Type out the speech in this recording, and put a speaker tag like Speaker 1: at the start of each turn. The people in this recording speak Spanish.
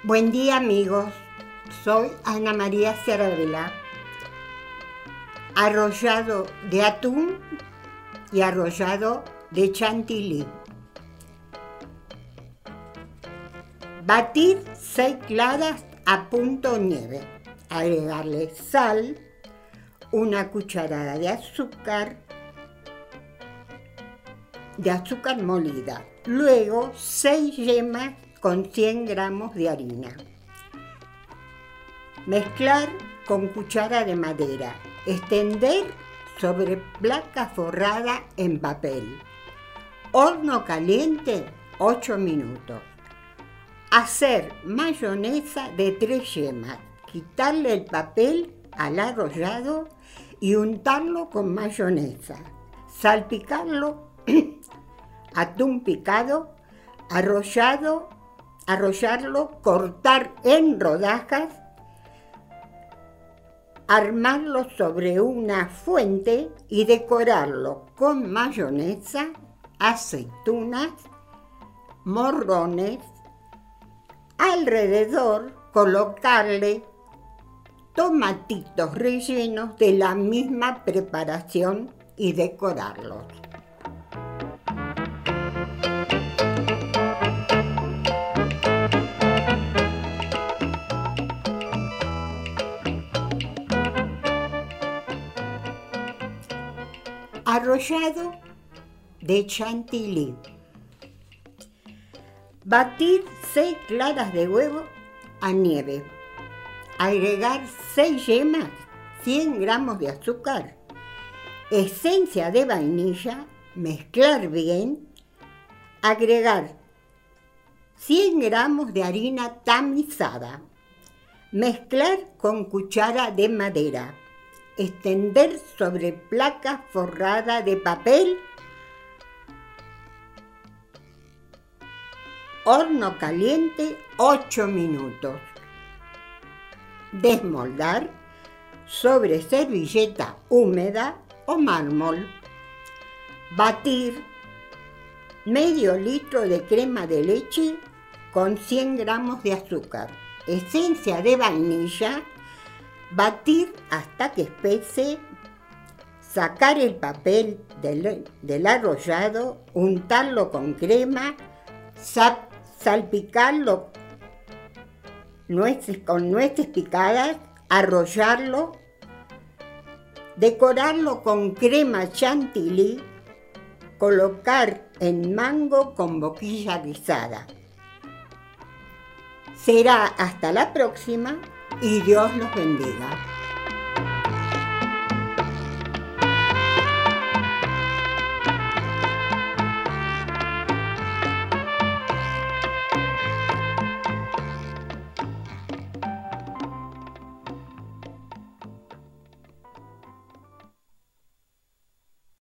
Speaker 1: Buen día amigos, soy Ana María Cervela. Arrollado de atún y arrollado de chantilly. Batir 6 claras a punto nieve. Agregarle sal, una cucharada de azúcar molida. Luego 6 yemas con 100 gramos de harina. Mezclar con cuchara de madera. Extender sobre placa forrada en papel. Horno caliente 8 minutos. Hacer mayonesa de 3 yemas. Quitarle el papel al arrollado y untarlo con mayonesa. Salpicarlo, atún picado, arrollarlo, cortar en rodajas, armarlo sobre una fuente y decorarlo con mayonesa, aceitunas, morrones. Alrededor colocarle tomatitos rellenos de la misma preparación y decorarlos. Arrollado de chantilly. Batir 6 claras de huevo a nieve. Agregar 6 yemas, 100 gramos de azúcar, esencia de vainilla, mezclar bien. Agregar 100 gramos de harina tamizada. Mezclar con cuchara de madera. Extender sobre placa forrada de papel. Horno caliente 8 minutos. Desmoldar sobre servilleta húmeda o mármol. Batir medio litro de crema de leche con 100 gramos de azúcar. Esencia de vainilla. Batir hasta que espese, sacar el papel del arrollado, untarlo con crema, salpicarlo con nueces picadas, arrollarlo, decorarlo con crema chantilly, colocar en mango con boquilla rizada. Será hasta la próxima y Dios los bendiga.